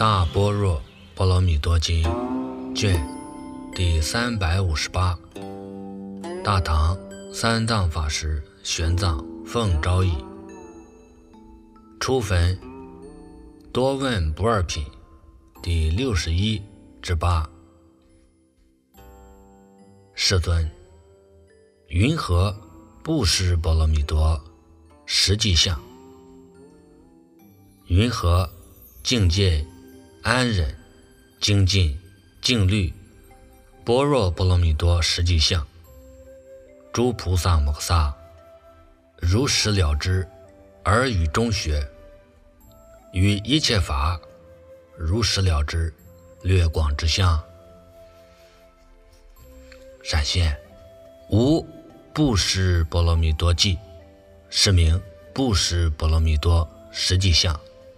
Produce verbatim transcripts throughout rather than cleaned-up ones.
大般若波罗蜜多经卷第三百五十八，大唐三藏法师玄奘奉诏译，初分多问不二品第六十一至八。世尊，云何布施波罗蜜多实际相？云何境界安忍精进静虑般若波罗蜜多实际相？诸菩萨摩诃萨如实了知而语中学，于一切法如实了知略广之相。闪现无布施波罗蜜多记，是名布施波罗蜜多实际相。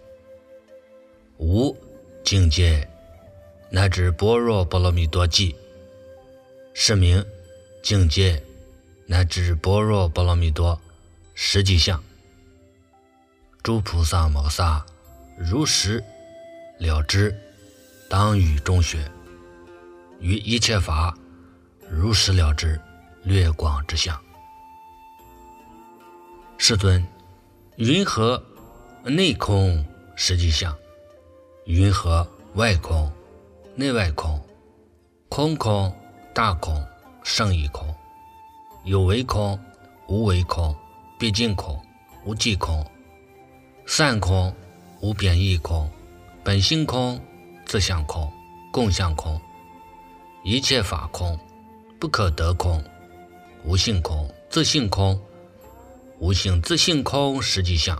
无境界乃至般若波罗蜜多记，是名境界乃至般若波罗蜜多实际相。诸菩萨摩诃萨如实了知当语中学，于一切法如实了知略广之相。世尊，云何内空实际相？云何外空内外空？空空大空胜义空，有为空无为空，毕竟空无际空，散空无贬义空，本性空自相空共相空，一切法空不可得空，无性空自性空，无性自性空实际相。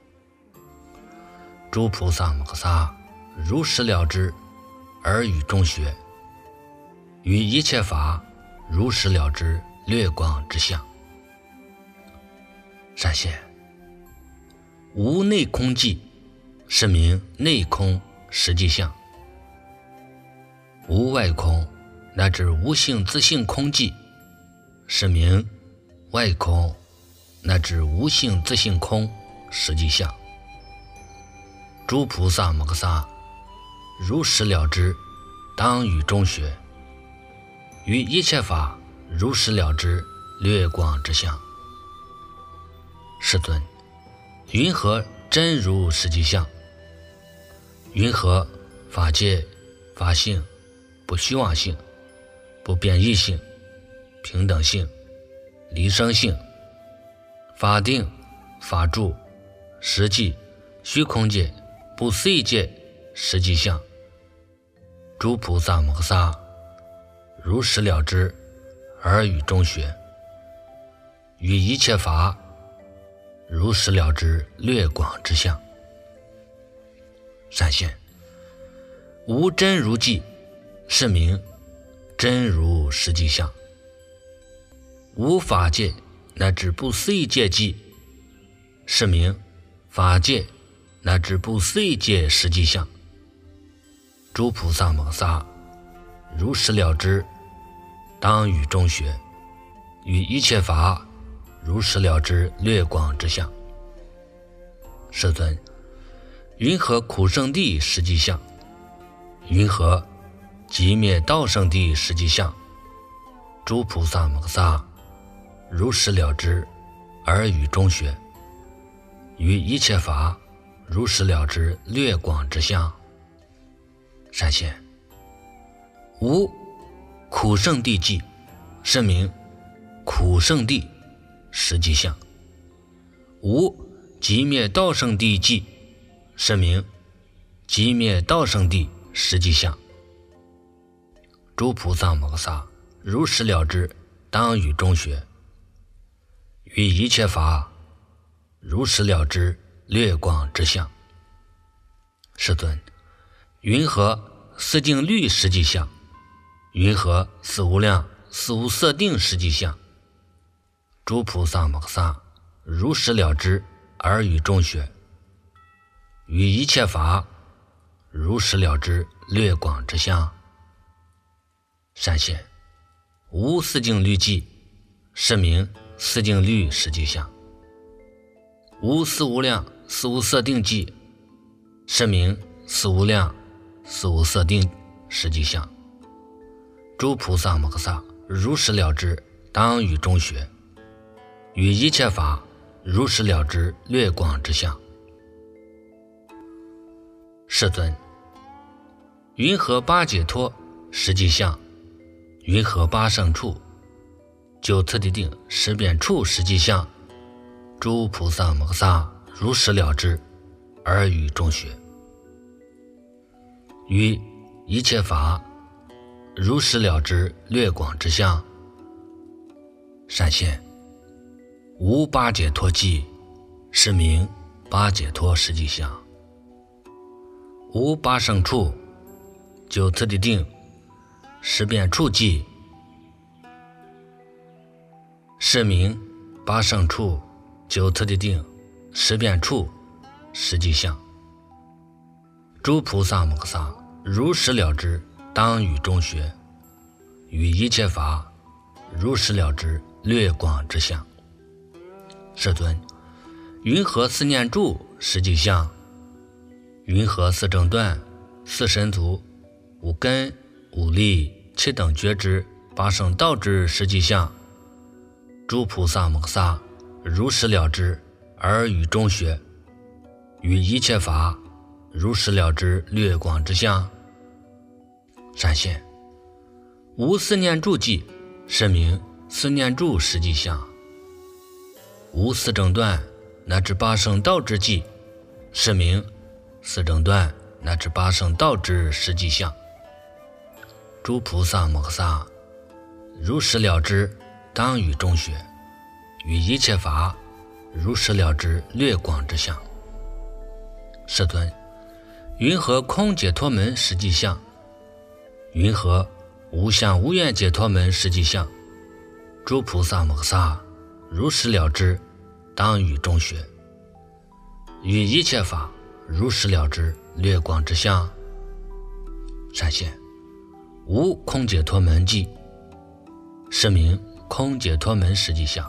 诸菩萨摩诃萨如实了知而语中学，于一切法如实了知略广之相。闪现无内空记，是名内空实际相。无外空乃至无性自性空记，是名外空乃至无性自性空实际相。诸菩萨摩诃萨如实了知当语中学，于一切法如实了知略广之相。世尊，云何真如实际相？云何法界法性不虚妄性不变异性平等性离生性法定法住实际虚空界不思议界实际相？诸菩萨摩诃萨如实了知而语中学，于一切法如实了知略广之相。闪现无真如记，是名真如实际相。无法界乃至不思议界记，是名法界乃至不思议界实际相。诸菩萨摩诃萨如实了知当语中学，于一切法如实了知略广之相。世尊，云何苦圣地实际相？云何寂灭道圣地实际相？诸菩萨摩诃萨如实了知而语中学，于一切法如实了知略广之相。闪现无苦圣地记，是名苦圣地实际相。无寂灭道圣地记，是名寂灭道圣地实际相。诸菩萨摩诃萨如实了知当语中学，于一切法如实了知略广之相。世尊，云何四境律实际相？云何四无量四无色定实际相？诸菩萨摩诃萨如实了知而语中学，于一切法如实了知略广之相。闪现无四境律记，是名四境律实际相。无四无量四无色定记，是名四无量事无设定实际相。诸菩萨摩诃萨如实了知当与中学，于一切法如实了知略广之相。世尊，云何八解脱实际相？云何八胜处九次第定识变处实际相？诸菩萨摩诃萨如实了知而与中学，于一切法如实了知略广之相。善现，无八解脱际，是名八解脱实际相。无八胜处九次第定识变处际，是名八胜处九次第定识变处实际相。诸菩萨摩诃萨如实了知当与中学，于一切法如实了知略广之相。世尊，云何四念住实际相？云何四正断四神足五根五力七等觉知八圣道之实际相？诸菩萨摩诃萨如实了知而与中学，于一切法如实了知略广之相。善现，无四念住际，是名四念住实际相。无四正断乃至八圣道之际，是名四正断乃至八圣道之实际相。诸菩萨摩诃萨如实了知当与中学，于一切法如实了知略广之相。世尊，云何空解脱门实际相？云何无相无愿解脱门实际相？诸菩萨摩诃萨如实了知当与中学，于一切法如实了知略广之相。善现，无空解脱门际，是名空解脱门实际相。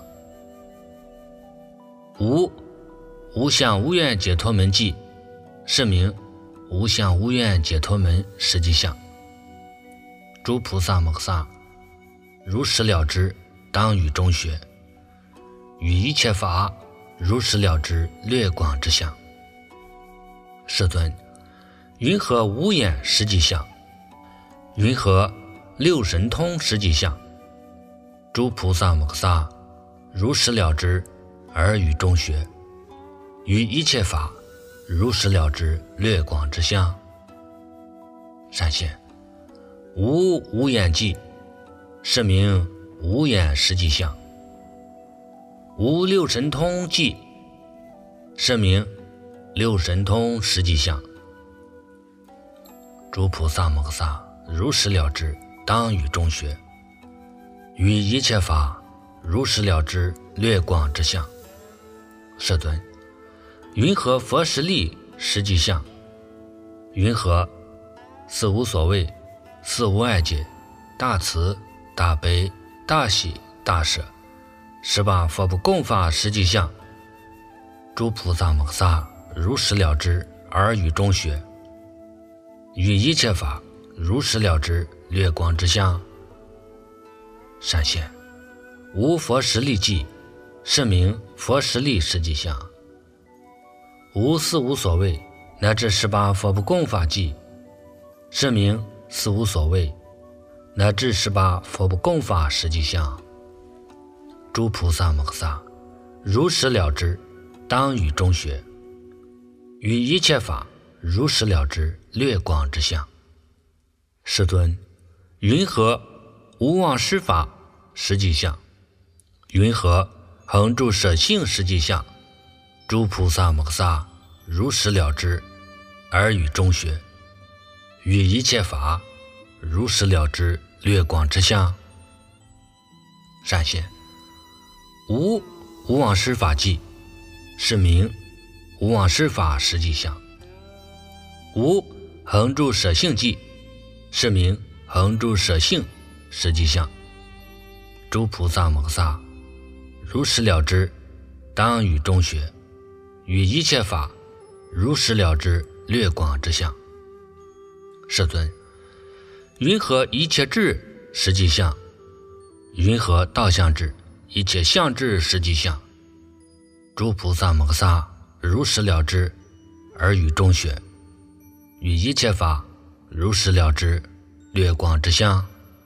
无无相无愿解脱门际，是名无相无愿解脱门实际相。诸菩萨摩诃萨如实了知当与中学，于一切法如实了知略广之相。世尊，云何无眼实际相？云何六神通实际相？诸菩萨摩诃萨如实了知而与中学，于一切法如实了知略广之相。善现，无无眼际，是名无眼实际相。无六神通际，是名六神通实际相。诸菩萨摩诃萨如实了知当与中学，于一切法如实了知略广之相。世尊，云何佛实力实际相？云何四无所谓四无碍解大慈大悲大喜大舍十八佛不共法实际相？诸菩萨摩诃萨如实了知而与中学，于一切法如实了知略广之相。善现，无佛实力际，是名佛实力实际相。无四无所谓乃至十八佛不共法际，是名四无所谓乃至十八佛不共法实际相。诸菩萨摩诃萨如实了知当与中学，于一切法如实了知略广之相。世尊，云何无忘失法实际相？云何恒住舍性实际相？诸菩萨摩诃萨如实了知而与中学，于一切法如实了知略广之相。善现，无无忘失法际，是名无忘失法实际相。无恒住舍性际，是名恒住舍性实际相。诸菩萨摩诃萨如实了知当与中学，于一切法如实了知略广之相。 世尊，云何一切智实际相？云何道相智一切相智实际相？诸菩萨摩诃萨如实了知而语中学，于一切法如实了知略光之相。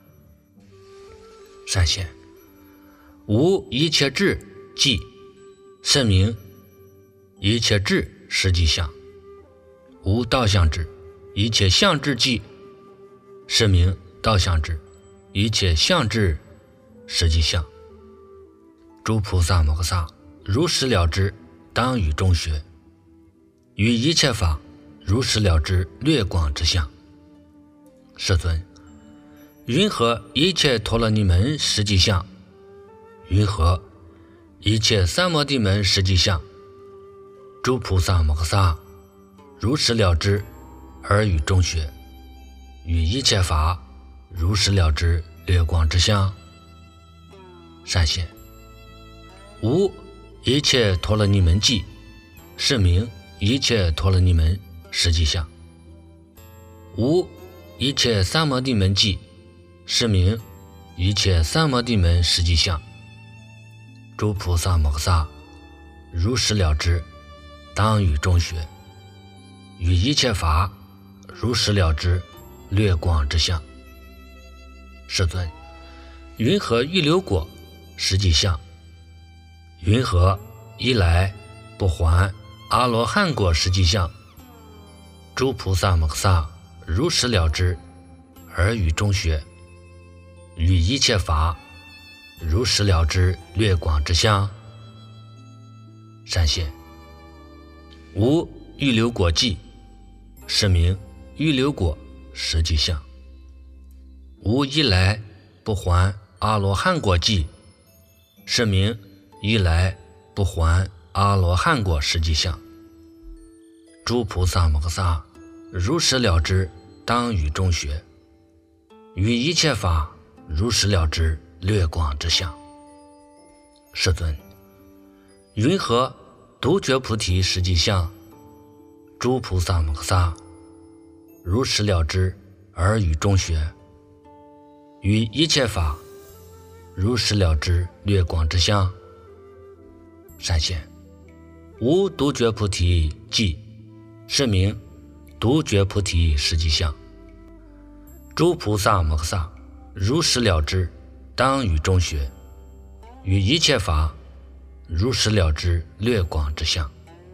善现，无一切智即是名一切智实际相；无道相智一切相智即是名道相智一切相智实际相。诸菩萨摩诃萨如实了知当语中学，于一切法如实了知略光之相。世尊，云何一切陀罗尼门实际相？云何一切三摩地门实际相？诸菩萨摩诃萨如实了知而语中学，于一切法如实了知略光之相。善现，无一切陀罗尼门即是名一切陀罗尼门实际相；无一切三摩地门即是名一切三摩地门实际相。诸菩萨摩诃萨如实了知当语中学，于一切法如实了知略光之相。世尊，云何预流果实际相？云何一来不还阿罗汉果实际相？诸菩萨摩诃萨如实了知而语中学，于一切法如实了知略光之相。善现，无预流果即是名预流果实际相；无一来不还阿罗汉果即是名一来不还阿罗汉果实际相。诸菩萨摩诃萨如实了知当语中学，于一切法如实了知略光之相。世尊，云何独觉菩提实际相？诸菩萨摩诃萨如实了知而语中学，于一切法如实了知略光之相。善现，无独觉菩提即是名独觉菩提实际相。诸菩萨摩诃萨如实了知当语中学，于一切法如实了知略光之相。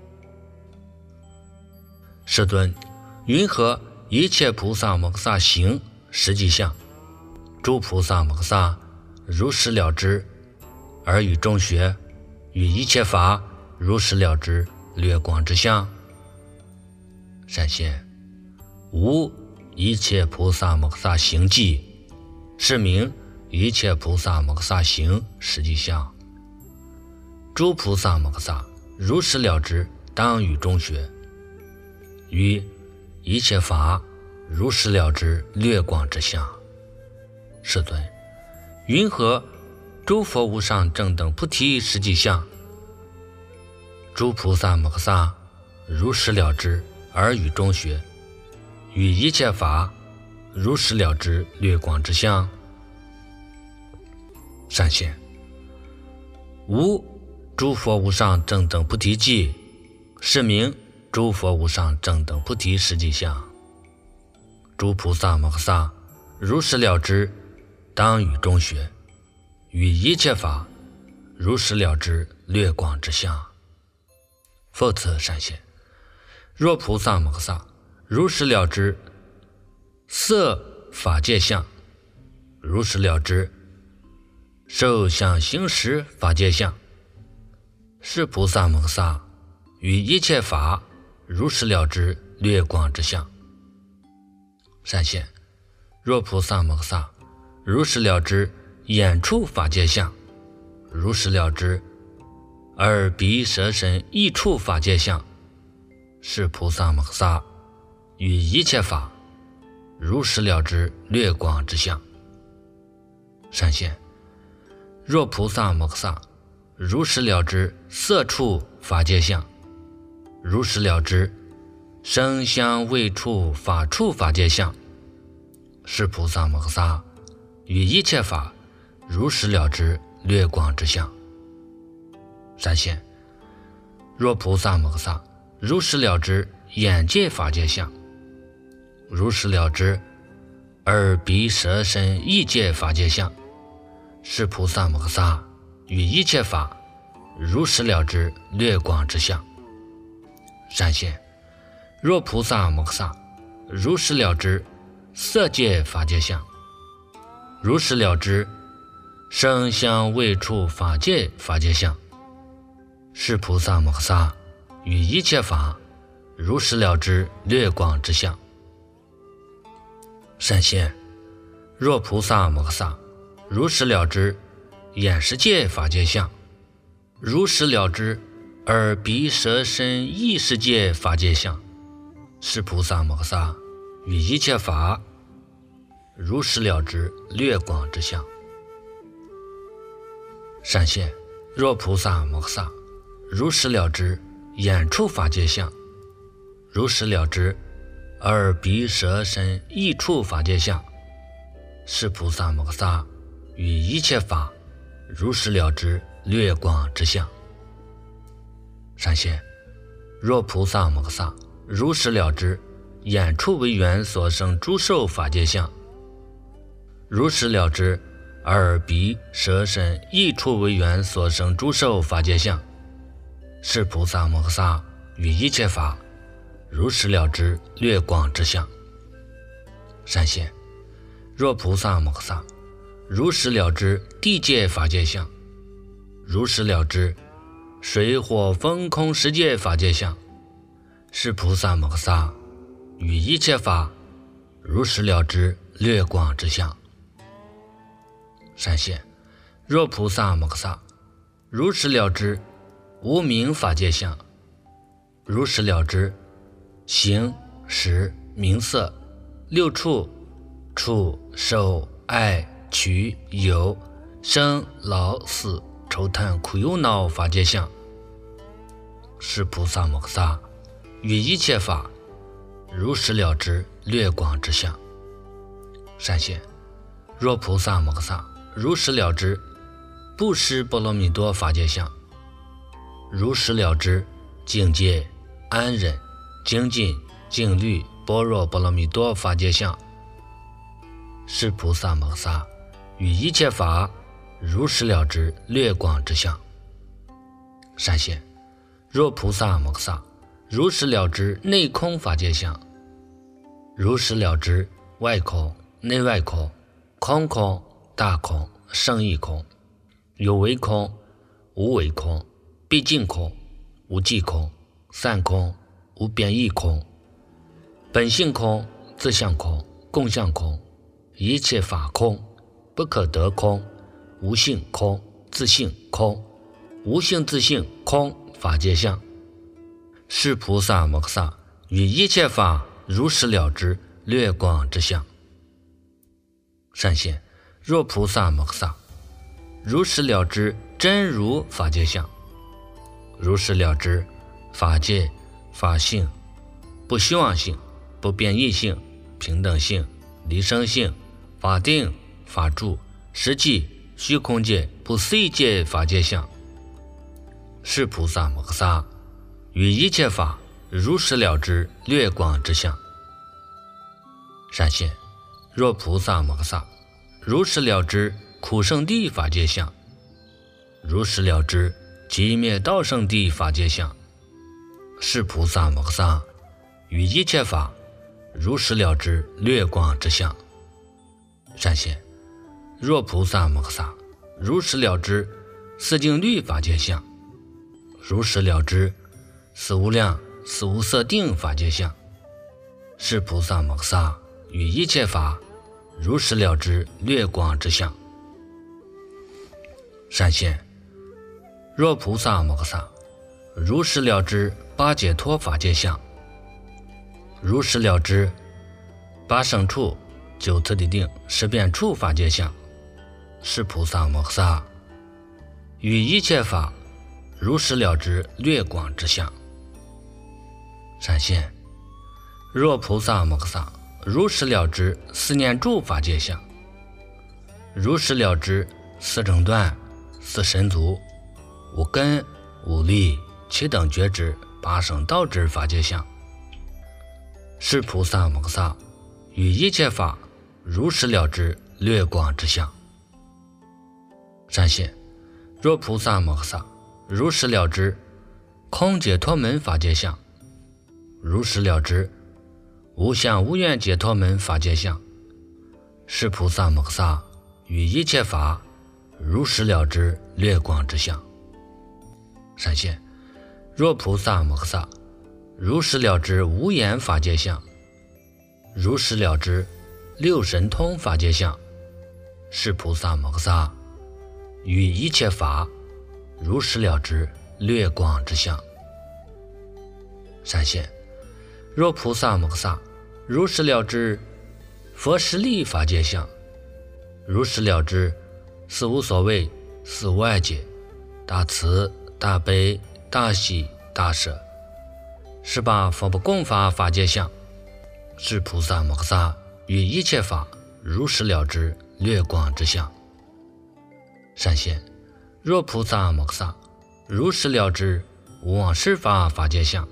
世尊，云何一切菩萨摩诃萨行实际相？诸菩萨摩诃萨如实了知而语中学，于一切法如实了知略光之相。善现，无一切菩萨摩诃萨行即是名一切菩萨摩诃萨行实际相。诸菩萨摩诃萨如实了知当语中学，于一切法如实了知略光之相。世尊，云何诸佛无上正等菩提实际相？诸菩萨摩诃萨如实了知而语中学，于一切法如实了知略光之相。善现，无诸佛无上正等菩提即是名诸佛无上正等菩提实际相。诸菩萨摩诃萨如实了知当语中学，于一切法如实了知略光之相。复次善现，若菩萨摩诃萨如实了知色法界相，如实了知受想行识法界相，是菩萨摩诃萨于一切法如实了知略光之相。善现，若菩萨摩诃萨如实了知眼触法界相，如实了知耳鼻舌身意触法界相，是菩萨摩诃萨于一切法如实了知略光之相。善现，若菩萨摩诃萨如实了知色触法界相，如实了知声香味触法触法界相， 是菩萨摩诃萨于一切法如实了知略光之相。闪现：若菩萨摩诃萨如实了知眼界法界相，如实了知耳鼻舌身意界法界相，是菩萨摩诃萨于一切法如实了知略光之相。闪现：若菩萨摩诃萨如实了知色界法界相，如实了知声香味触法界法界相，是菩萨摩诃萨于一切法如实了知略光之相。闪现：若菩萨摩诃萨如实了知眼识界法界相，如实了知耳鼻舌身意识界法界相，是菩萨摩诃萨于一切法如实了知略光之相。闪现：若菩萨摩诃萨如实了知眼触法界相，如实了知耳鼻舌身意触法界相，是菩萨摩诃萨于一切法如实了知略光之相。闪现：若菩萨摩诃萨如实了知眼触为缘所生诸受法界相，如实了知耳鼻舌身意触为缘所生诸受法界相，是菩萨摩诃萨于一切法如实了知略光之相。闪现：若菩萨摩诃萨如实了知地界法界相，如实了知水火风空十界法界相，是菩萨摩诃萨于一切法如实了知略光之相。闪现：若菩萨摩诃萨如实了知无明法界相，如实了知形识名色六处触受爱取有生老死愁叹苦忧恼法界相，是菩萨摩诃萨于一切法如实了知略光之相。闪现：若菩萨摩诃萨如实了知布施波罗蜜多法界相，如实了知境界安忍精进静虑般若波罗蜜多法界相，是菩萨摩诃萨于一切法如实了知略光之相。闪现：若菩萨摩诃萨如实了知内空法界相，如实了知外空内外空空空大空胜义空有为空无为空毕竟空无际空散空无变异空本性空自相空共相空一切法空不可得空无性空自性空无性自性空法界相，是菩萨摩诃萨于一切法如实了知略光之相。闪现：若菩萨摩诃萨如实了知真如法界相，如实了知法界法性不虚妄性不变异性平等性离生性法定法住实际虚空界不思议界法界相，是菩萨摩诃萨于一切法如实了知略光之相。闪现：若菩萨摩诃萨如实了知苦圣地法界相，如实了知寂灭道圣地法界相，是菩萨摩诃萨于一切法如实了知略光之相。闪现：若菩萨摩诃萨如实了知四境律法界相，如实了知四无量四无色定法界相，是菩萨摩诃萨于一切法如实了知略光之相。闪现：若菩萨摩诃萨如实了知八解脱法界相，如实了知八胜处九次第定十变处法界相，是菩萨摩诃萨于一切法如实了知略光之相。闪现：若菩萨摩诃萨如实了知四念住法界相，如实了知四正断、四神足、五根、五力、七等觉知、八圣道之法界相，是菩萨摩诃萨于一切法如实了知略光之相。善现，若菩萨摩诃萨如实了知空解脱门法界相，如实了知无相无愿解脱门法界相，是菩萨摩诃萨于一切法如实了知略光之相。善现，若菩萨摩诃萨如实了知无眼法界相，如实了知六神通法界相，是菩萨摩诃萨于一切法如实了知略光之相。善现，若菩萨摩诃萨如实了知佛实力法界相，如实了知四无所谓、四无碍解、大慈、大悲、大喜、大舍、十八佛不共法法界相，是菩萨摩诃萨于一切法如实了知略光之相。善现，若菩萨摩诃萨如实了知无妄事法法界相，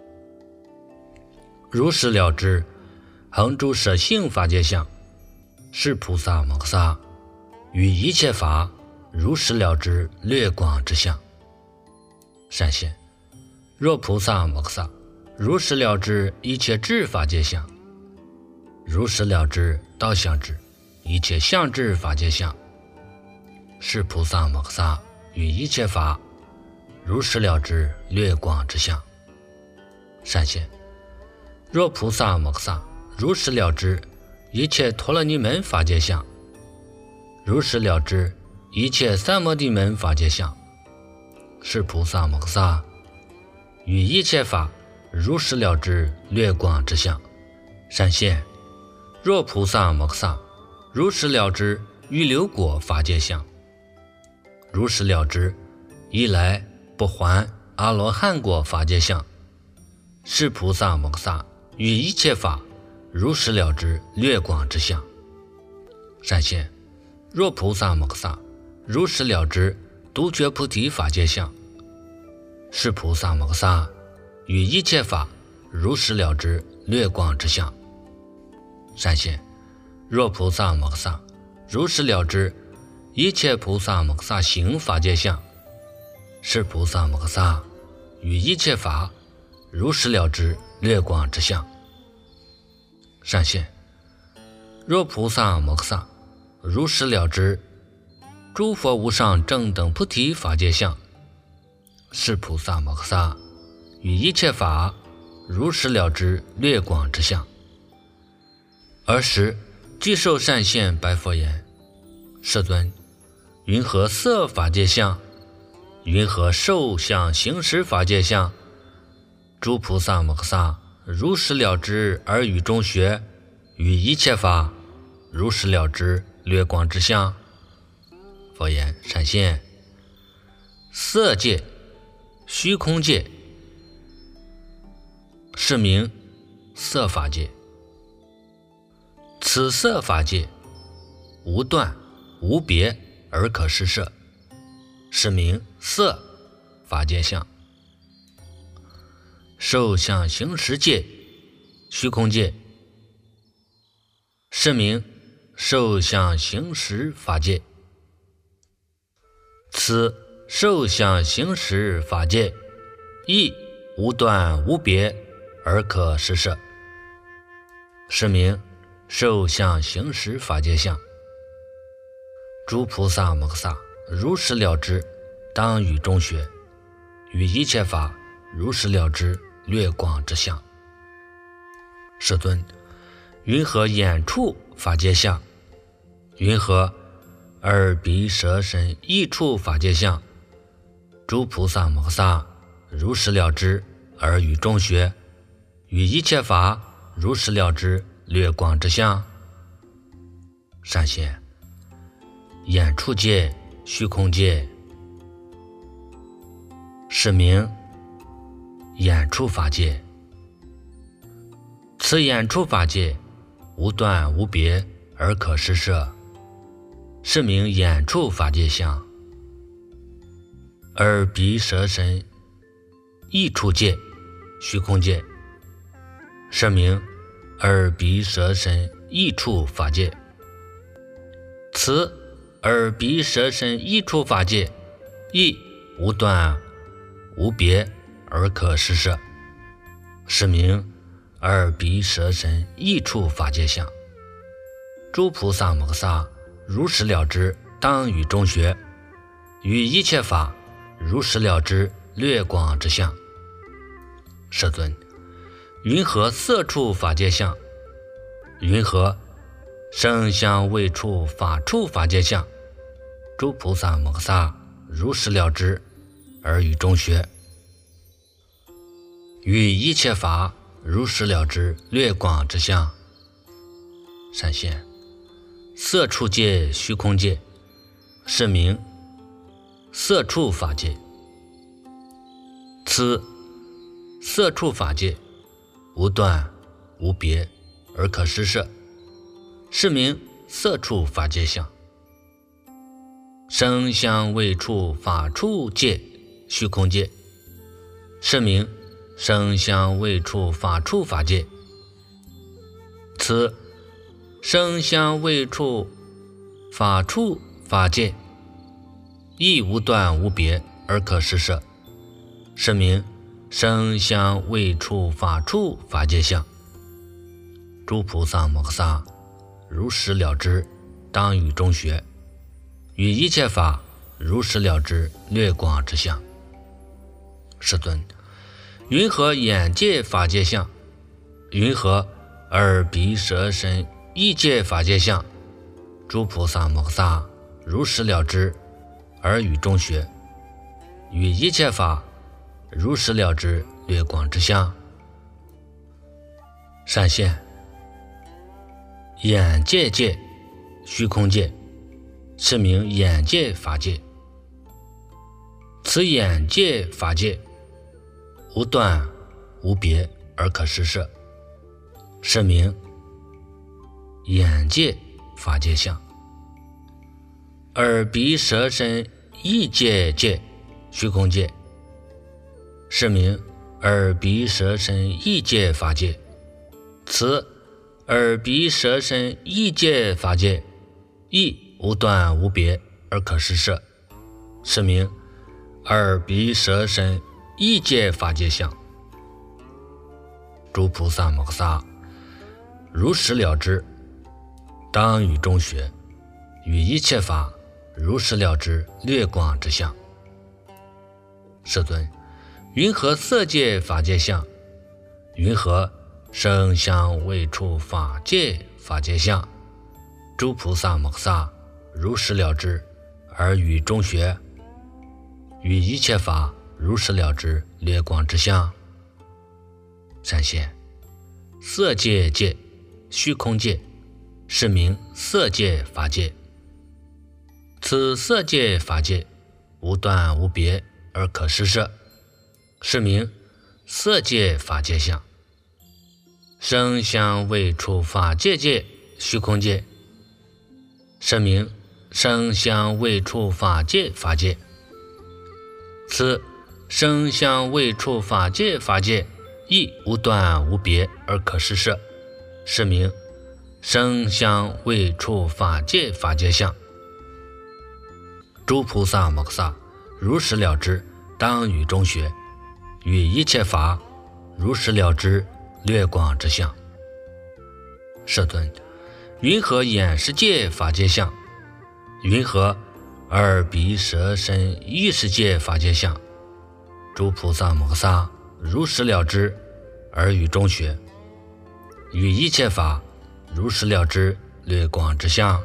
如实了知恒住舍性法界相，是菩萨摩诃萨于一切法如实了知略光之相。善现，若菩萨摩诃萨如实了知一切智法界相，如实了知道相智一切相智法界相，是菩萨摩诃萨于一切法如实了知略光之相。善现，若菩萨摩诃萨如实了知一切陀罗尼门法界相，如实了知一切三摩地门法界相，是菩萨摩诃萨于一切法如实了知略光之相。善现，若菩萨摩诃萨如实了知预流果法界相，如实了知一来不还阿罗汉果法界相，是菩萨摩诃萨于一切法如实了知略光之相。善现，若菩萨摩诃萨如实了知独觉菩提法界相，是菩萨摩诃萨于一切法如实了知略光之相。善现，若菩萨摩诃萨如实了知一切菩萨摩诃萨行法界相，是菩萨摩诃萨于一切法如实了知略光之相。善现，若菩萨摩诃萨如实了知诸佛无上正等菩提法界相，是菩萨摩诃萨于一切法如实了知略光之相。尔时具受善现白佛言：世尊，云何色法界相？云何受相行识法界相？诸菩萨摩诃萨如实了知而语中学，于一切法如实了知略光之相。佛言：善现，色界、虚空界，是名色法界。此色法界无断无别而可施设，是名色法界相。受相行识界、虚空界，是名受相行识法界。此受相行识法界亦无断无别而可施设，是名受相行识法界相。诸菩萨摩诃萨如实了知，当语中学，于一切法如实了知略光之相。世尊，云何眼处法界相？云何耳鼻舌身意处法界相？诸菩萨摩诃萨如实了知而语中学，于一切法如实了知略光之相。善现，眼处界、虚空界，是名眼处法界。此眼处法界无断无别而可施设，是名眼触法界相。耳鼻舌身意触界虚空界，是名耳鼻舌身意触法界。此耳鼻舌身意触法界亦无断无别而可施设，是名耳鼻舌身意触法界相。诸菩萨摩诃萨如实了知当与中学，于一切法如实了知略广之相。世尊，云何色触法界相？云何声香味触法触法界相？诸菩萨摩诃萨如实了知而与中学，于一切法如实了知略广之相。善现，色触界虚空界，是名色触法界。此色触法界无断无别而可施设，是名色触法界相。声香味触法触界虚空界，是名声香味触法触法界。此声香味触法触法界亦无断无别而可施设，是名声香味触法触法界相。诸菩萨摩诃萨如实了知当与中学，于一切法如实了知略广之相。世尊，云何眼界法界相？云何耳鼻舌身意界法界相？诸菩萨摩诃萨如实了知而与中学，于一切法如实了知略广之相。善现，眼界界虚空界，是名眼界法界。此眼界法界无断无别而可施设，是名眼界法界相。耳鼻舌身意界界虚空界，是名耳鼻舌身意界法界。此耳鼻舌身意界法界亦无断无别而可施设，是名耳鼻舌身意界法界相。诸菩萨摩诃萨如实了知当与中学，于一切法如实了知略广之相。世尊，云何色界法界相？云何声香味触法界法界相？诸菩萨摩诃萨如实了知而与中学，于一切法如实了知略广之相。善现，色界界虚空界，是名色界法界。此色界法界无断无别而可施设，是名色界法界相。声香味触法界界虚空界，是名声香味触法界法界。此声香味触法界法界亦无断无别而可施设，是名声香味触法界法界相。诸菩萨摩诃萨如实了知当与中学，于一切法如实了知略广之相。世尊，云何眼识界法界相？云何耳鼻舌身意识界法界相？诸菩萨摩诃萨如实了知而与中学，于一切法如实了知略广之相。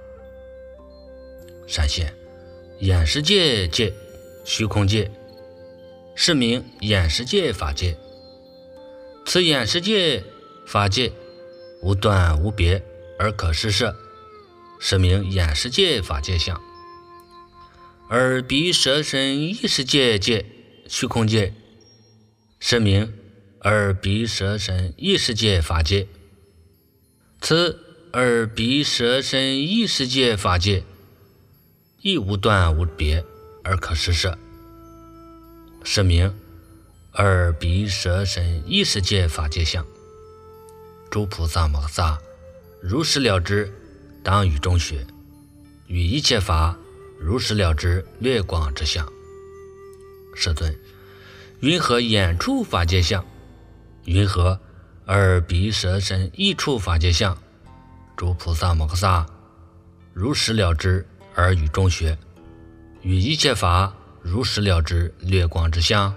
善现，眼识界界虚空界，是名眼识界法界。此眼识界法界无断无别而可施设，是名眼识界法界相。耳鼻舌身意识界界虚空界，是名耳鼻舌身意识界法界。 此而彼舍身异世界法界，亦无断无别而可施设，是名而彼舍身异世界法界相。诸菩萨摩诃萨如实了知，当于中学，于一切法如实了知略光之相。世尊，云何眼处法界相？云何而彼舍身异处法界相？诸菩萨摩诃萨如实了知而于中学，于一切法如实了知略光之相。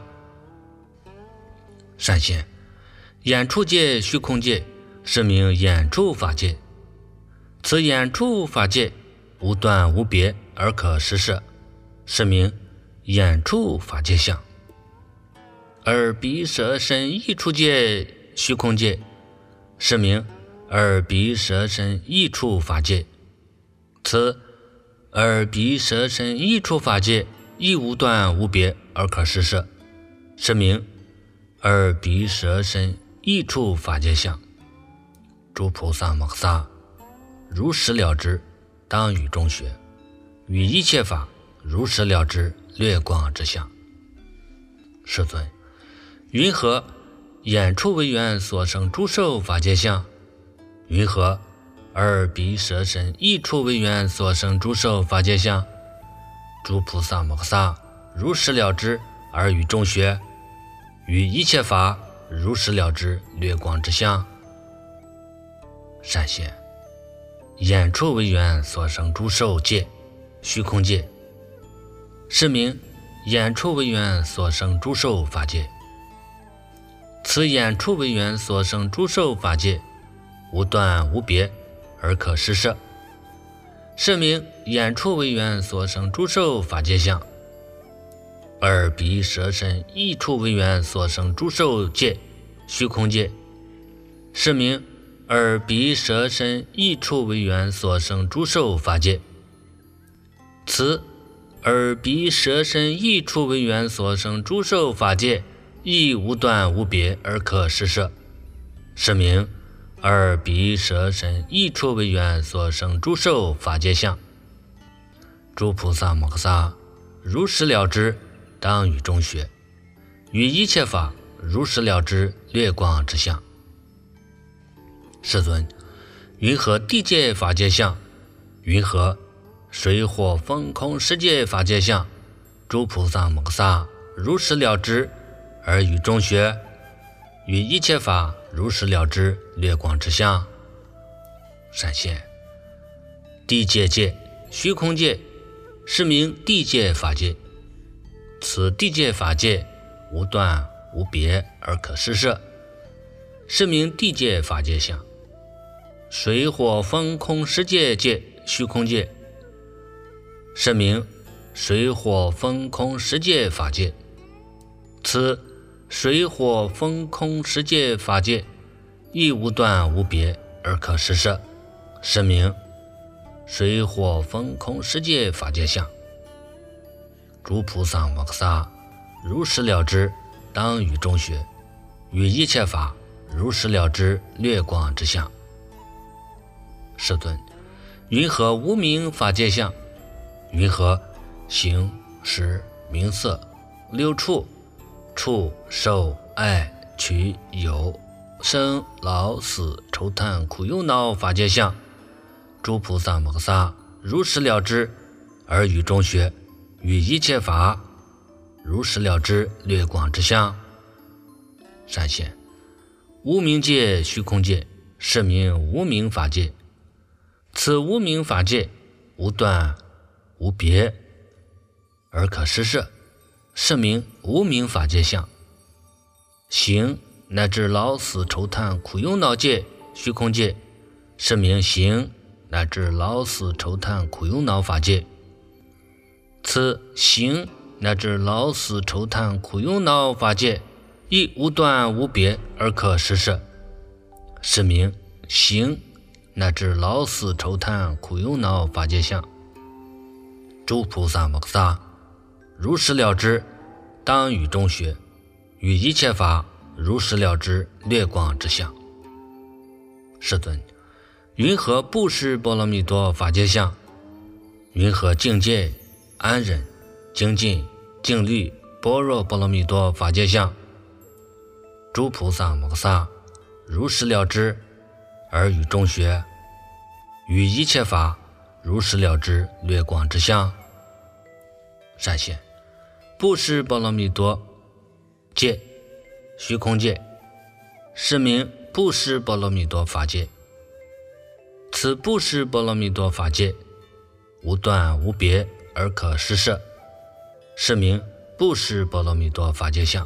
善现，眼处界、虚空界是名眼处法界。此眼处法界无断无别而可施设，是名眼处法界相。而彼舍身异处界、虚空界是名而彼舍身异处法界。此而彼舍身异处法界亦无断无别而可施设，是名而彼舍身异处法界相。诸菩萨摩诃萨如实了知，当于中学，于一切法如实了知略光之相。世尊，云何眼处为缘所生诸受法界相？云何而彼舍身异处为缘所生诸受法界相？诸菩萨摩诃萨如实了知而于中学，于一切法如实了知略光之相。善现，眼处为缘所生诸受界、虚空界是名眼处为缘所生诸受法界。此眼处为缘所生诸受法界无断无别而可施设，是名眼处为缘所生诸受法界相。而彼舍身异处为缘所生诸受界、虚空界是名而彼舍身异处为缘所生诸受法界。此而彼舍身异处为缘所生诸受法界亦无断无别而可施设，是名而彼舍身异处为缘所生诸受法界相。诸菩萨摩诃萨如实了知，当于中学，于一切法如实了知略光之相。世尊，云何地界法界相？云何水火风空世界法界相？诸菩萨摩诃萨如实了知而于中学，于一切法如实了知略光之相。善现，地界界、虚空界是名地界法界。此地界法界无断无别而可施设，是名地界法界相。水火风空世界界、虚空界是名水火风空世界法界。此水火风空世界法界亦无断无别而可施设，是名水火风空世界法界相。诸菩萨摩诃萨如实了知，当于中学，于一切法如实了知略光之相。世尊，云何无明法界相？云何形识名色六处触受爱取有生老死愁叹苦忧恼法界相？诸菩萨摩诃萨如实了知而于中学，于一切法如实了知略光之相。善现，无明界、虚空界是名无明法界。此无明法界无断无别而可施设，是名无明法界相。行乃至老死愁叹苦忧恼界、虚空界是名行乃至老死愁叹苦忧恼法界。此行乃至老死愁叹苦忧恼法界亦无断无别而可施设，是名行乃至老死愁叹苦忧恼法界相。诸菩萨摩诃萨如实了知，当于中学，于一切法如实了知略光之相。世尊， 云何不识波罗蜜多法界相？云何境界安忍精进静虑般若波罗蜜多法界相？诸菩萨摩诃萨如实了知，而与众学，于一切法如实了知略广之相。善现，不识波罗蜜多界虚空界，是名不识波罗蜜多法界。此不识波罗蜜多法界，无断无别而可施设，是名不识波罗蜜多法界相。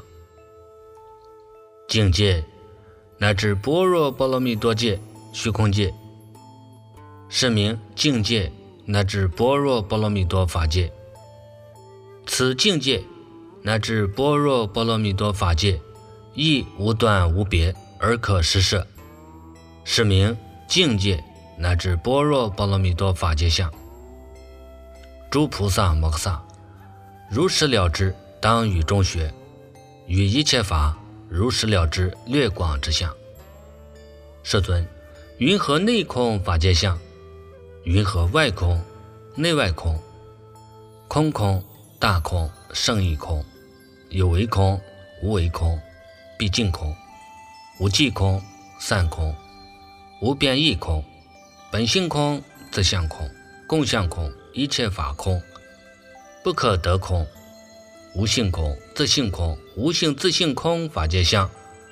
境界乃至般若波罗蜜多界虚空界，是名境界乃至般若波罗蜜多法界。此境界乃至般若波罗蜜多法界，亦无断无别而可施设，是名境界乃至般若波罗蜜多法界相。诸菩萨摩诃萨如实了知，当与众学，于一切法如实了知略广之相。世尊，云何内空法界相？云何外空内外空？空空大空胜义空，有为空无为空，毕竟空，无际空散空，无变异空，本性空自相空，共相空一切法空，不可得空，无性空自性空，无性自性空法界相。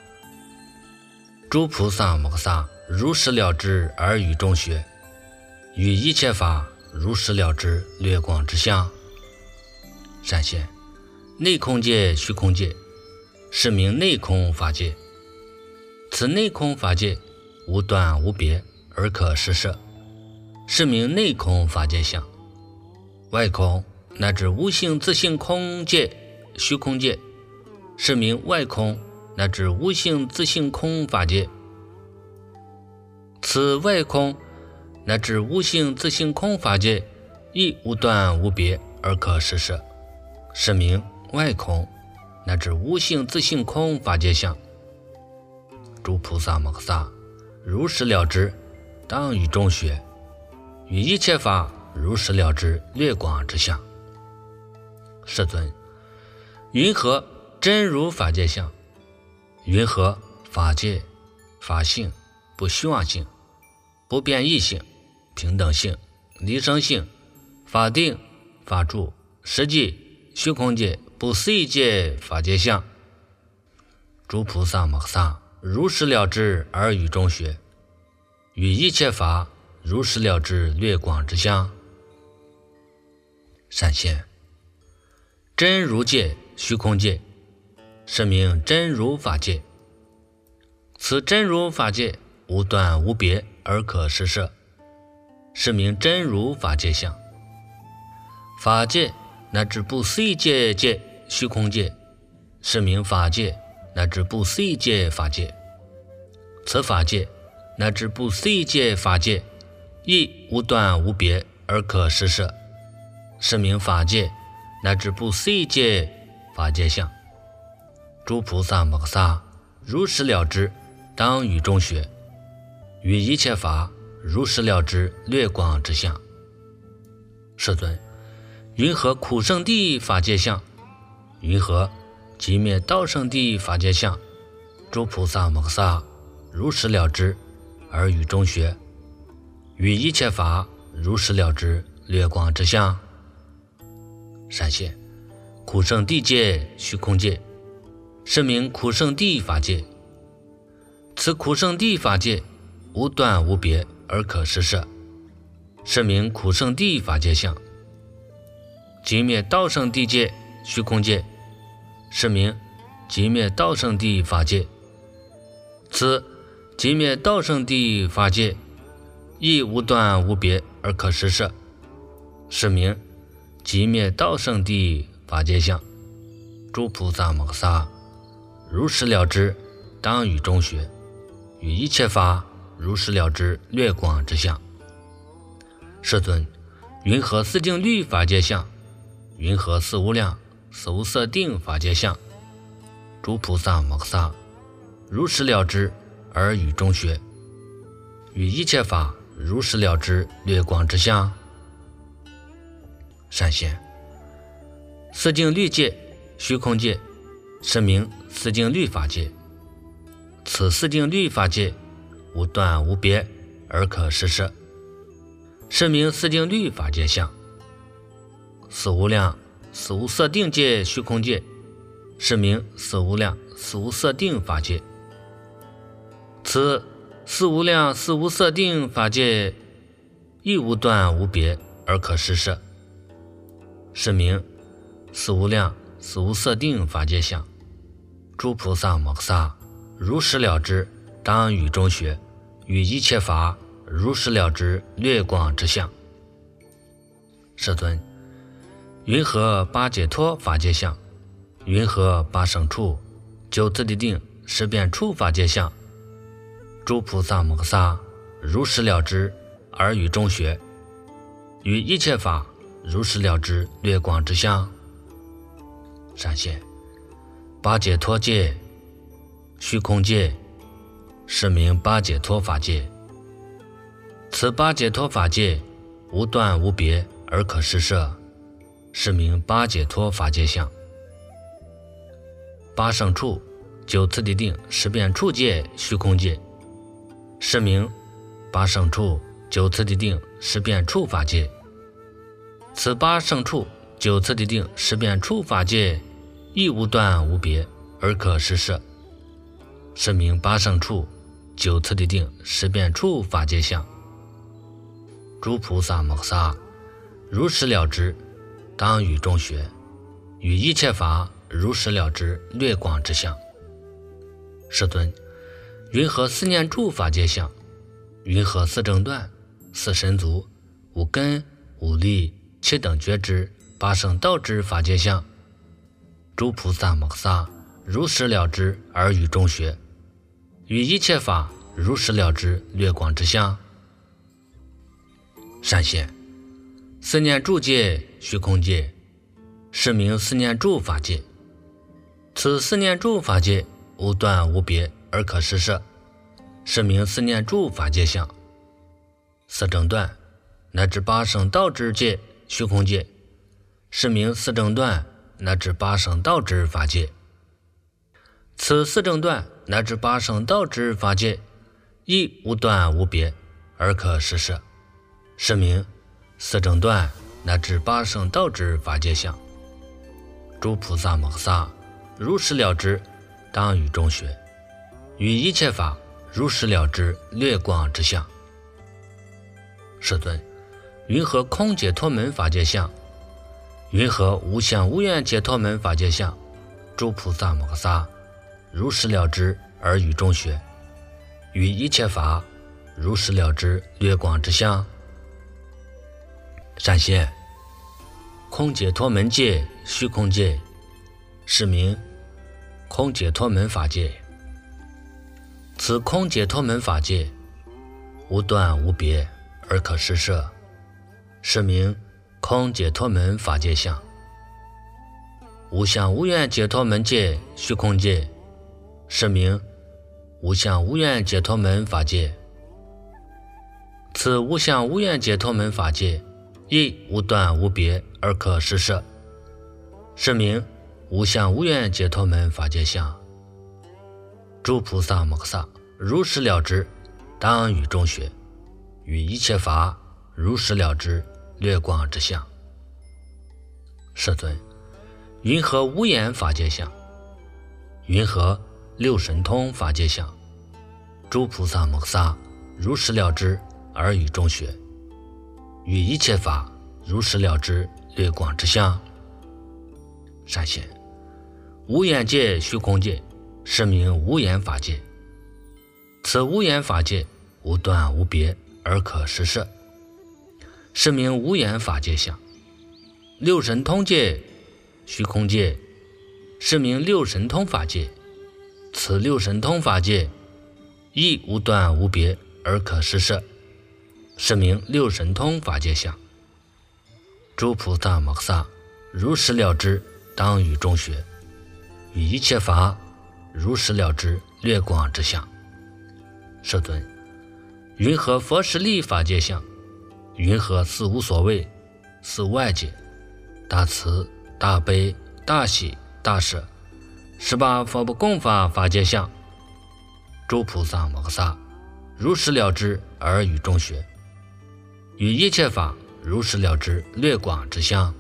诸菩萨摩诃萨如实了知而与众学，于一切法如实了知略广之相。善现，内空界虚空界，是名内空法界。此内空法界无断无别而可施设，是名内空法界相。外空乃至无性自性空界虚空界，是名外空乃至无性自性空法界。此外空乃至无性自性空法界，亦无断无别而可施设，是名外空乃至无性自性空法界相。诸菩萨摩诃萨如实了知，当与众学，于一切法如实了知略广之相。世尊，云何真如法界相？云何法界法性不虚妄性不变异性平等性离生性法定法住实际虚空界不思议界法界相？诸菩萨摩诃萨如实了知而与众学，于一切法如实了知略广之相。善现，真如界虚空界，是名真如法界。此真如法界无断无别而可施设，是名真如法界相。法界乃至不思议界界虚空界，是名法界乃至不思议界法界。此法界乃至不思议界法界，亦无断无别而可施设，是名法界乃至不思议界法界相。诸菩萨摩诃萨如实了知，当与众学，于一切法如实了知略广之相。世尊，云何苦圣地法界相？云何寂灭道圣地法界相？诸菩萨摩诃萨如实了知而与众学，于一切法如实了知略广之相。善现，苦圣地界虚空界，是名苦圣地法界。此苦圣地法界无断无别而可施设，是名苦圣地法界相。寂灭道圣地界虚空界，是名寂灭道圣地法界。此寂灭道圣地法界亦无断无别而可施设，是名寂灭道圣地法界相。诸菩萨摩诃萨如实了知，当与众学，于一切法如实了知略广之相。世尊，云何四净律法界相？云何四无量四无色定法界相？诸菩萨摩诃萨如实了知而与众学，于一切法如是了知，略光之相。善现四境律界、虚空界，是名四境律法界。此四境律法界，无断无别，而可施设，是名四境律法界相。四无量、四无色定界、虚空界，是名四无量、四无色定法界。此四无量、四无色定法界，亦无断无别，而可施设，是名四无量、四无色定法界相。诸菩萨摩诃萨如是了知，当与中学，于一切法如是了知，略光之相。世尊，云何八解脱法界相？云何八胜处、九次第定、十变处法界相？诸菩萨摩诃萨如是了知，而与中学，于一切法如是了知，略光之相。善现八解脱界、虚空界，是名八解脱法界。此八解脱法界，无断无别，而可施设，是名八解脱法界相。八胜处、九次第定、十变处界、虚空界，是名八胜处、九次第定、十变处法界。此八胜处、九次第定、十变处法界，亦无断无别，而可施设，是名八胜处、九次第定、十变处法界相。诸菩萨摩诃萨如是了知，当与中学，于一切法如是了知，略光之相。世尊，云何四念住法界相？云何四正断、四神足、五根、五力、七等觉知、八圣道之法界相？诸菩萨摩诃萨如是了知，而与中学，于一切法如是了知，略光之相。善现四念住界、虚空界，是名四念住法界。此四念住法界，无断无别，而可施设，是名四念住法界相。四正断乃至八圣道之界、虚空界，是名四正断乃至八圣道之法界。此四正断乃至八圣道之法界，亦无断无别，而可施设，是名四正断乃至八圣道之法界相。诸菩萨摩诃萨如是了知，当与中学，于一切法如是了知，略光之相。世尊，云何空解脱门法界相？云何无相无愿解脱门法界相？诸菩萨摩诃萨如是了知，而与中学，于一切法如是了知，略光之相。善现空解脱门界、虚空界，是名空解脱门法界。此空解脱门法界，无断无别，而可施设，是名空解脱门法界相。无相无愿解脱门界、虚空界，是名无相无愿解脱门法界。此无相无愿解脱门法界，亦无断无别，而可施设，是名无相无愿解脱门法界相。诸菩萨摩诃萨如是了知，当与中学，于一切法如是了知，略光之相。世尊，云何无眼法界相？云何六神通法界相？诸菩萨摩诃萨如是了知，而与中学，于一切法如是了知，略光之相。善现无眼界、虚空界，是名无眼法界。此无眼法界，无断无别，而可施设，是名无眼法界相。六神通界、虚空界，是名六神通法界。此六神通法界，亦无断无别，而可施设，是名六神通法界相。诸菩萨摩诃萨如是了知，当与中学，于一切法如是了知，略光之相。世尊， 云何佛实力法界相？云何四无所谓，四外界，大慈大悲大喜大舍，十八佛不共法法界相？诸菩萨摩诃萨如实了知而语中学，于一切法如实了知略广之相。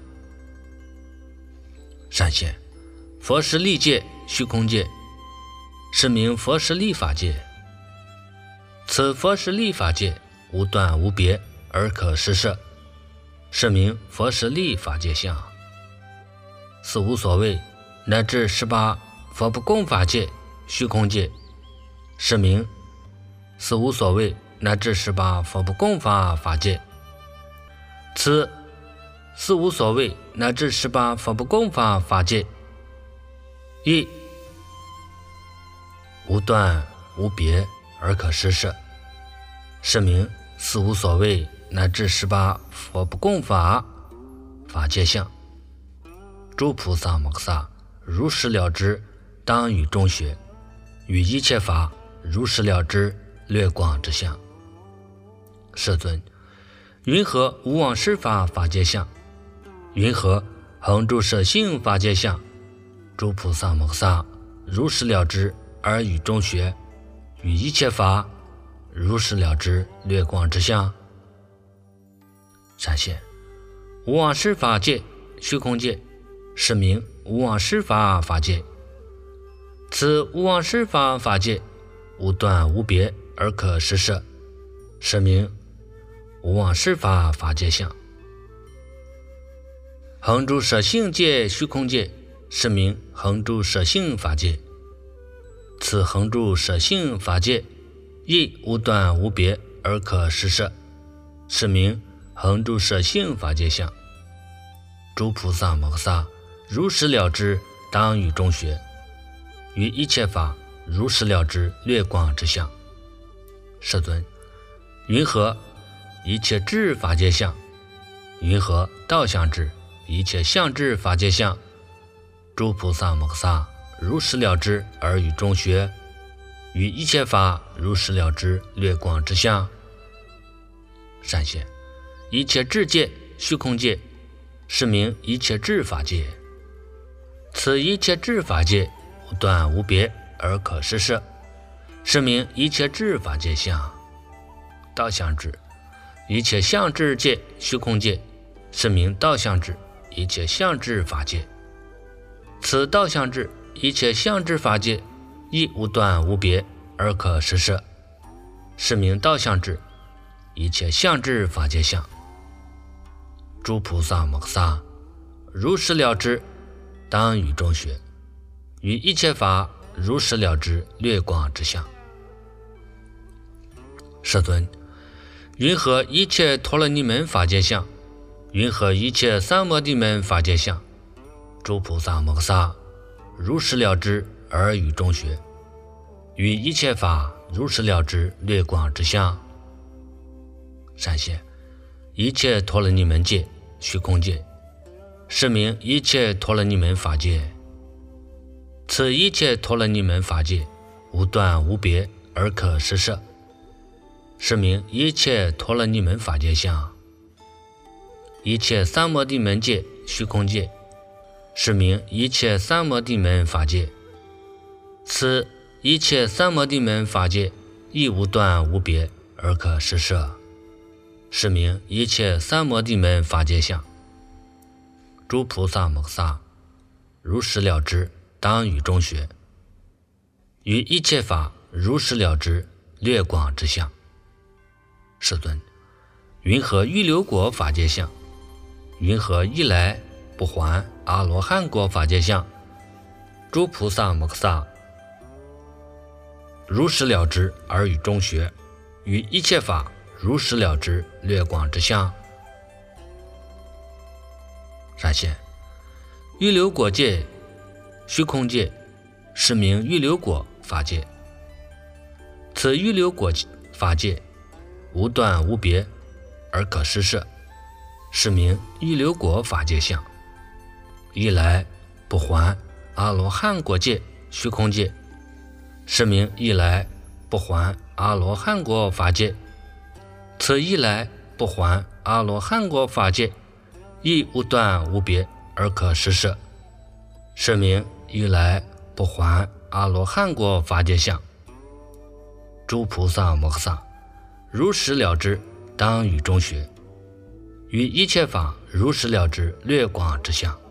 善现佛实力界虚空界，是名佛实力法界。此佛实力法界无断无别而可施设，是名佛实力法界相。四无所谓乃至十八佛不共法界虚空界，是名四无所谓乃至十八佛不共法法界。此四无所谓乃至十八佛不共法法界，一无断无别而可施设，是名四无所谓乃至十八佛不共法法界相。诸菩萨摩诃萨如实了知当与中学，于一切法如实了知略广之相。世尊，云何无妄施法法界相？云何恒住舍性法界相？诸菩萨摩诃萨如实了知而与中学，于一切法如实了知略广之相。善现无妄施法界虚空界，是名无妄施法法界。此无妄施法法界无断无别而可施设，是名无妄施法法界相。恒住舍性界虚空界，是名恒住舍性法界。此恒住舍性法界亦无断无别而可施设，是名恒住舍性法界相。诸菩萨摩诃萨如实了知当与中学，于一切法如实了知略广之相。世尊，云何一切智法界相？云何道相智一切相智法界相？诸菩萨摩诃萨如实了知而与中学，于一切法如实了知略广之相。善现一切智界虚空界，是名一切智法界。此一切智法界无断无别而可施设，是名一切智法界相。道相智一切相智界虚空界，是名道相智一切相智法界。此道相智一切相智法界亦无断无别而可施设，是名道相智一切相智法界相。诸菩萨摩诃萨如实了知当与中学，于一切法如实了知略广之相。世尊，云何一切陀罗尼门法界相？云何一切三摩地门法界相？诸菩萨摩诃萨如实了知而与中学，于一切法如实了知略广之相。善现一切陀罗尼门界虚空界，是名一切陀罗尼门法界。此一切陀罗尼门法界无断无别而可施设，是名一切陀罗尼门法界相。一切三摩地门界虚空界，是名一切三摩地门法界。此一切三摩地门法界亦无断无别而可施设，是名一切三摩地门法界相。诸菩萨摩诃萨如实了知当与中学，于一切法如实了知略广之相。世尊，云何预流果法界相？云何一来不还阿罗汉果法界相？诸菩萨摩诃萨如实了知而与中学，于一切法如实了知略广之相。善现预流果界虚空界，是名预流果法界。此预流果法界无断无别而可施设，是名预流果法界相。一来不还阿罗汉果界虚空界，是名一来不还阿罗汉果法界。 此一来不还阿罗汉果法界，亦无断无别而可施设，是名一来不还阿罗汉果法界相。诸菩萨摩诃萨如实了知，当与中学，于一切法如实了知略广之相。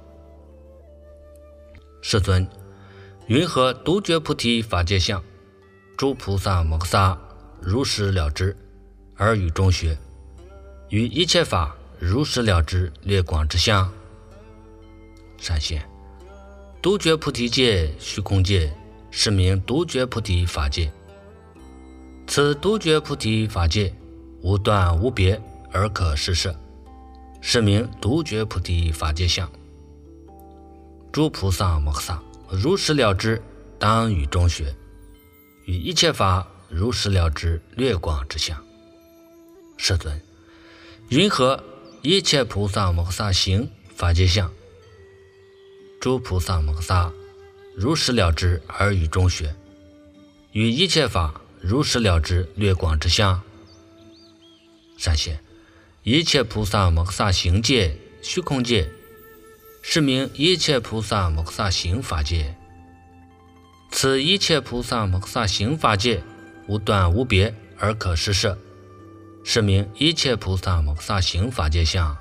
世尊，云何独觉菩提法界相？诸菩萨摩诃萨如实了知，而与中学，于一切法如实了知略广之相。善现，独觉菩提界、虚空界，是名独觉菩提法界。此独觉菩提法界，无断无别而可施设，是名独觉菩提法界相。诸菩萨摩诃萨如实了知，当与中学，于一切法如实了知略广之相。世尊，云何一切菩萨摩诃萨行法界相？诸菩萨摩诃萨如实了知而与中学，于一切法如实了知略广之相。善现，一切菩萨摩诃萨行界、虚空界，是名一切菩萨摩诃萨行法界。此一切菩萨摩诃萨行法界，无断无别而可施设，是名一切菩萨摩诃萨行法界相。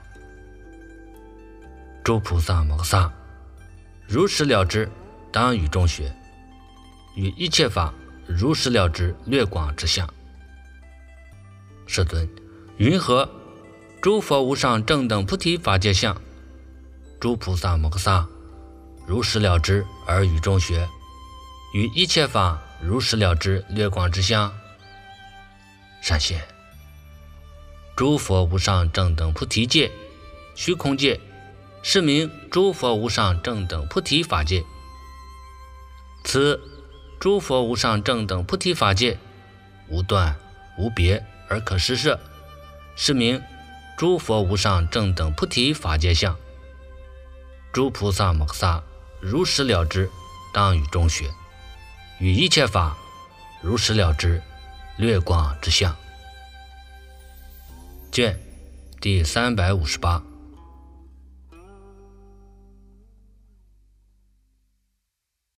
诸菩萨摩诃萨如实了知，当与中学，于一切法如实了知略广之相。世尊，云何诸佛无上正等菩提法界相？诸菩萨摩诃萨如实了知而与中学，于一切法如实了知略广之相。善现，诸佛无上正等菩提界、虚空界，是名诸佛无上正等菩提法界。此诸佛无上正等菩提法界，无断无别而可施设，是名诸佛无上正等菩提法界相。诸菩萨摩诃萨如实了知，当与中学，于一切法如实了知略广之相。卷第三百五十八。